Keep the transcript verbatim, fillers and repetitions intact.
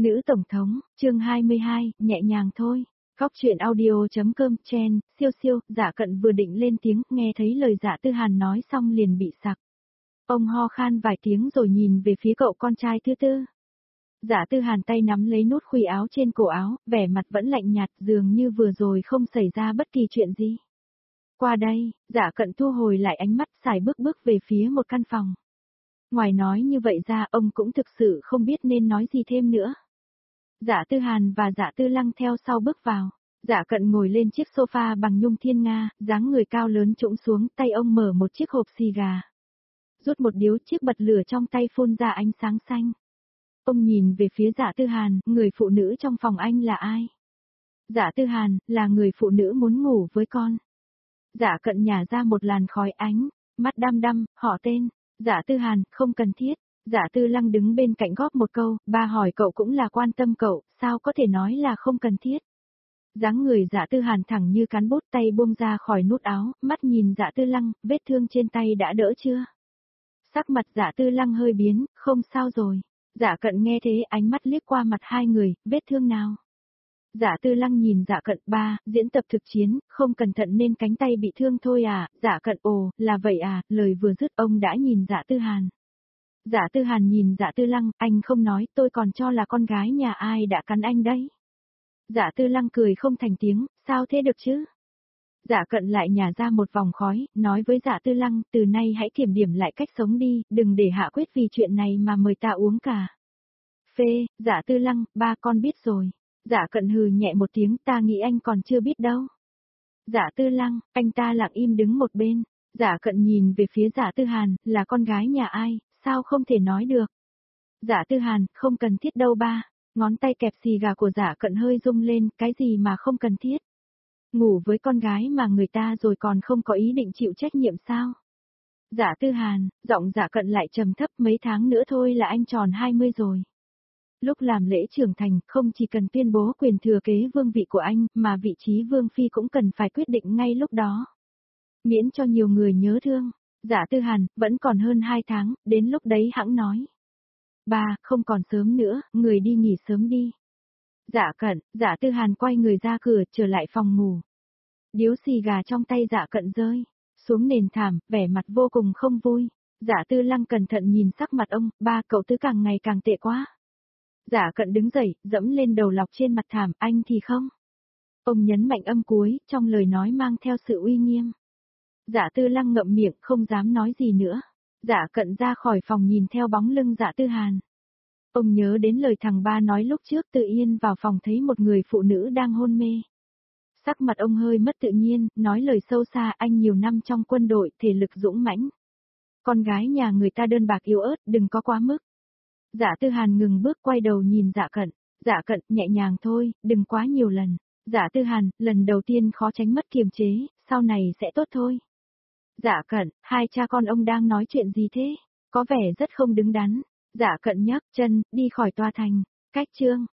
Nữ Tổng thống, chương hai mươi hai, nhẹ nhàng thôi. Góc chuyện audio.com chen, siêu siêu, Dạ Cận vừa định lên tiếng, nghe thấy lời Dạ Tư Hàn nói xong liền bị sặc. Ông ho khan vài tiếng rồi nhìn về phía cậu con trai thứ tư. Dạ Tư Hàn tay nắm lấy nút khuy áo trên cổ áo, vẻ mặt vẫn lạnh nhạt, dường như vừa rồi không xảy ra bất kỳ chuyện gì. Qua đây, Dạ Cận thu hồi lại ánh mắt, xài bước bước về phía một căn phòng. Ngoài nói như vậy ra, ông cũng thực sự không biết nên nói gì thêm nữa. Dạ Tư Hàn và Dạ Tư Lăng theo sau bước vào. Dạ Cận ngồi lên chiếc sofa bằng nhung thiên nga, dáng người cao lớn trũng xuống, tay ông mở một chiếc hộp xì gà. Rút một điếu, chiếc bật lửa trong tay phun ra ánh sáng xanh. Ông nhìn về phía Dạ Tư Hàn, người phụ nữ trong phòng anh là ai? Dạ Tư Hàn, là người phụ nữ muốn ngủ với con. Dạ Cận nhả ra một làn khói ánh, mắt đăm đăm, họ tên. Dạ Tư Hàn, không cần thiết. Dạ Tư Lăng đứng bên cạnh góp một câu, ba hỏi cậu cũng là quan tâm cậu, sao có thể nói là không cần thiết. Dáng người Dạ Tư Hàn thẳng như cán bút, tay buông ra khỏi nút áo, mắt nhìn Dạ Tư Lăng, vết thương trên tay đã đỡ chưa? Sắc mặt Dạ Tư Lăng hơi biến, không sao rồi. Dạ Cận nghe thế ánh mắt liếc qua mặt hai người, vết thương nào? Dạ Tư Lăng nhìn Dạ Cận, ba, diễn tập thực chiến, không cẩn thận nên cánh tay bị thương thôi à? Dạ Cận, ồ, là vậy à? Lời vừa dứt ông đã nhìn Dạ Tư Hàn. Dạ Tư Hàn nhìn Dạ Tư Lăng, anh không nói, tôi còn cho là con gái nhà ai đã cắn anh đấy. Dạ Tư Lăng cười không thành tiếng, sao thế được chứ? Dạ Cận lại nhả ra một vòng khói, nói với Dạ Tư Lăng, từ nay hãy kiểm điểm lại cách sống đi, đừng để hạ quyết vì chuyện này mà mời ta uống cả. Phê, Dạ Tư Lăng, ba con biết rồi. Dạ Cận hừ nhẹ một tiếng, ta nghĩ anh còn chưa biết đâu. Dạ Tư Lăng, anh ta lặng im đứng một bên. Dạ Cận nhìn về phía Dạ Tư Hàn, là con gái nhà ai, sao không thể nói được. Dạ Tư Hàn, không cần thiết đâu ba. Ngón tay kẹp xì gà của Dạ Cận hơi rung lên, cái gì mà không cần thiết. Ngủ với con gái mà người ta rồi còn không có ý định chịu trách nhiệm sao? Dạ Tư Hàn, giọng Dạ Cận lại trầm thấp, mấy tháng nữa thôi là anh tròn hai mươi rồi. Lúc làm lễ trưởng thành, không chỉ cần tuyên bố quyền thừa kế vương vị của anh, mà vị trí vương phi cũng cần phải quyết định ngay lúc đó. Miễn cho nhiều người nhớ thương. Dạ Tư Hàn, vẫn còn hơn hai tháng, đến lúc đấy hẵng nói. Ba, không còn sớm nữa, người đi nghỉ sớm đi. Dạ Cận, Dạ Tư Hàn quay người ra cửa, trở lại phòng ngủ. Điếu xì gà trong tay Dạ Cận rơi xuống nền thảm, vẻ mặt vô cùng không vui. Dạ Tư Lăng cẩn thận nhìn sắc mặt ông, ba cậu tứ càng ngày càng tệ quá. Dạ Cận đứng dậy, dẫm lên đầu lọc trên mặt thảm, anh thì không. Ông nhấn mạnh âm cuối, trong lời nói mang theo sự uy nghiêm. Dạ Tư Lăng ngậm miệng, không dám nói gì nữa. Dạ Cận ra khỏi phòng nhìn theo bóng lưng Dạ Tư Hàn. Ông nhớ đến lời thằng ba nói lúc trước, Tự Yên vào phòng thấy một người phụ nữ đang hôn mê. Sắc mặt ông hơi mất tự nhiên, nói lời sâu xa, anh nhiều năm trong quân đội, thể lực dũng mãnh. Con gái nhà người ta đơn bạc yếu ớt, đừng có quá mức. Dạ Tư Hàn ngừng bước quay đầu nhìn Dạ Cận. Dạ Cận, nhẹ nhàng thôi, đừng quá nhiều lần. Dạ Tư Hàn, lần đầu tiên khó tránh mất kiềm chế, sau này sẽ tốt thôi. Dạ Cận, hai cha con ông đang nói chuyện gì thế? Có vẻ rất không đứng đắn. Dạ Cận nhấc chân, đi khỏi tòa thành. Cách chương.